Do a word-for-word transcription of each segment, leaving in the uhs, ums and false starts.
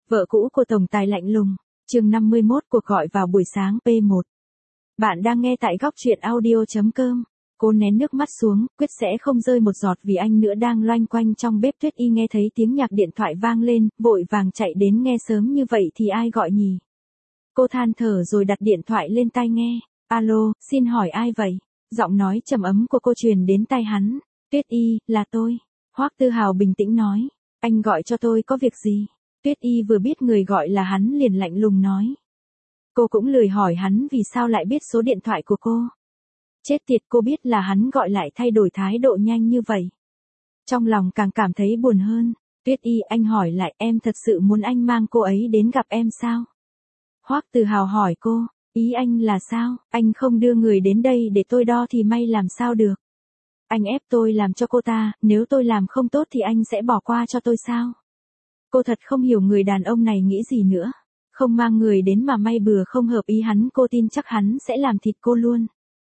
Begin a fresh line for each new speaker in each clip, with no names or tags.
Vợ cũ của tổng tài lạnh lùng, chương năm mươi mốt cuộc gọi vào buổi sáng P một. Bạn đang nghe tại góc truyện audio chấm com. Cô nén nước mắt xuống, quyết sẽ không rơi một giọt vì anh nữa đang loanh quanh trong bếp. Tuyết Y nghe thấy tiếng nhạc điện thoại vang lên, vội vàng chạy đến nghe. Sớm như vậy thì ai gọi nhỉ? Cô than thở rồi đặt điện thoại lên tai nghe. Alo, xin hỏi ai vậy? Giọng nói trầm ấm của cô truyền đến tai hắn. Tuyết Y, là tôi. Hoắc Tư Hào bình tĩnh nói. Anh gọi cho tôi có việc gì? Tuyết Y vừa biết người gọi là hắn liền lạnh lùng nói. Cô cũng lười hỏi hắn vì sao lại biết số điện thoại của cô. Chết tiệt, cô biết là hắn gọi lại thay đổi thái độ nhanh như vậy. Trong lòng càng cảm thấy buồn hơn. Tuyết Y, anh hỏi lại, em thật sự muốn anh mang cô ấy đến gặp em sao? Hoắc Tư Hào hỏi cô, ý anh là sao? Anh không đưa người đến đây để tôi đo thì may làm sao được? Anh ép tôi làm cho cô ta, nếu tôi làm không tốt thì anh sẽ bỏ qua cho tôi sao? Cô thật không hiểu người đàn ông này nghĩ gì nữa. Không mang người đến mà may bừa không hợp ý hắn, cô tin chắc hắn sẽ làm thịt cô luôn.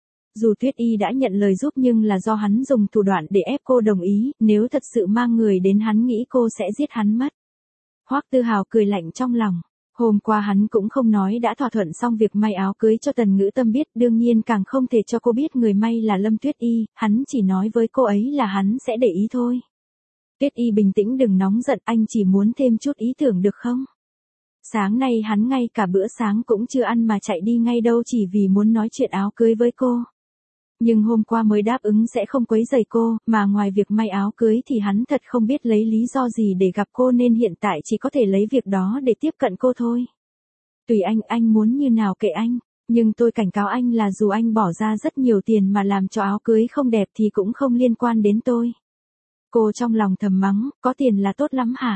Dù Tuyết Y đã nhận lời giúp nhưng là do hắn dùng thủ đoạn để ép cô đồng ý, nếu thật sự mang người đến hắn nghĩ cô sẽ giết hắn mất. Hoắc Tư Hào cười lạnh trong lòng. Hôm qua hắn cũng không nói đã thỏa thuận xong việc may áo cưới cho Tần Ngữ Tâm biết, đương nhiên càng không thể cho cô biết người may là Lâm Tuyết Y, hắn chỉ nói với cô ấy là hắn sẽ để ý thôi. Tuyết Y bình tĩnh, đừng nóng giận, anh chỉ muốn thêm chút ý tưởng được không? Sáng nay hắn ngay cả bữa sáng cũng chưa ăn mà chạy đi ngay đâu chỉ vì muốn nói chuyện áo cưới với cô. Nhưng hôm qua mới đáp ứng sẽ không quấy rầy cô, mà ngoài việc may áo cưới thì hắn thật không biết lấy lý do gì để gặp cô nên hiện tại chỉ có thể lấy việc đó để tiếp cận cô thôi. Tùy anh, anh muốn như nào kệ anh, nhưng tôi cảnh cáo anh là dù anh bỏ ra rất nhiều tiền mà làm cho áo cưới không đẹp thì cũng không liên quan đến tôi. Cô trong lòng thầm mắng, có tiền là tốt lắm hả?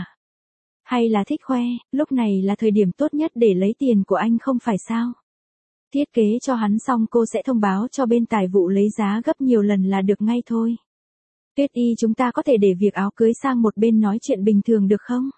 Hay là thích khoe, lúc này là thời điểm tốt nhất để lấy tiền của anh không phải sao? Thiết kế cho hắn xong cô sẽ thông báo cho bên tài vụ lấy giá gấp nhiều lần là được ngay thôi. Tuyết Y, chúng ta có thể để việc áo cưới sang một bên nói chuyện bình thường được không?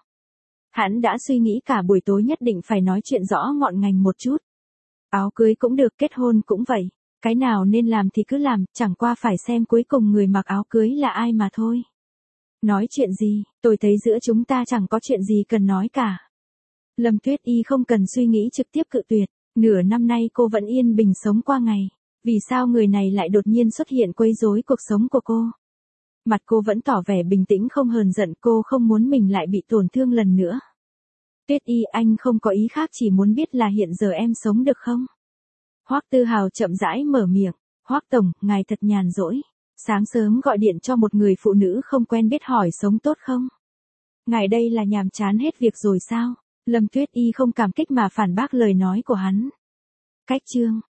Hắn đã suy nghĩ cả buổi tối nhất định phải nói chuyện rõ ngọn ngành một chút. Áo cưới cũng được, kết hôn cũng vậy. Cái nào nên làm thì cứ làm, chẳng qua phải xem cuối cùng người mặc áo cưới là ai mà thôi. Nói chuyện gì, tôi thấy giữa chúng ta chẳng có chuyện gì cần nói cả. Lâm Tuyết Y không cần suy nghĩ trực tiếp cự tuyệt. Nửa năm nay cô vẫn yên bình sống qua ngày. Vì sao người này lại đột nhiên xuất hiện quấy rối cuộc sống của cô? Mặt cô vẫn tỏ vẻ bình tĩnh không hờn giận, cô không muốn mình lại bị tổn thương lần nữa. Tuyết Y, anh không có ý khác, chỉ muốn biết là hiện giờ em sống được không? Hoắc Tư Hào chậm rãi mở miệng. Hoắc tổng, ngài thật nhàn rỗi. Sáng sớm gọi điện cho một người phụ nữ không quen biết hỏi sống tốt không? Ngài đây là nhàm chán hết việc rồi sao? Lâm Tuyết Y không cảm kích mà phản bác lời nói của hắn. Cách chương,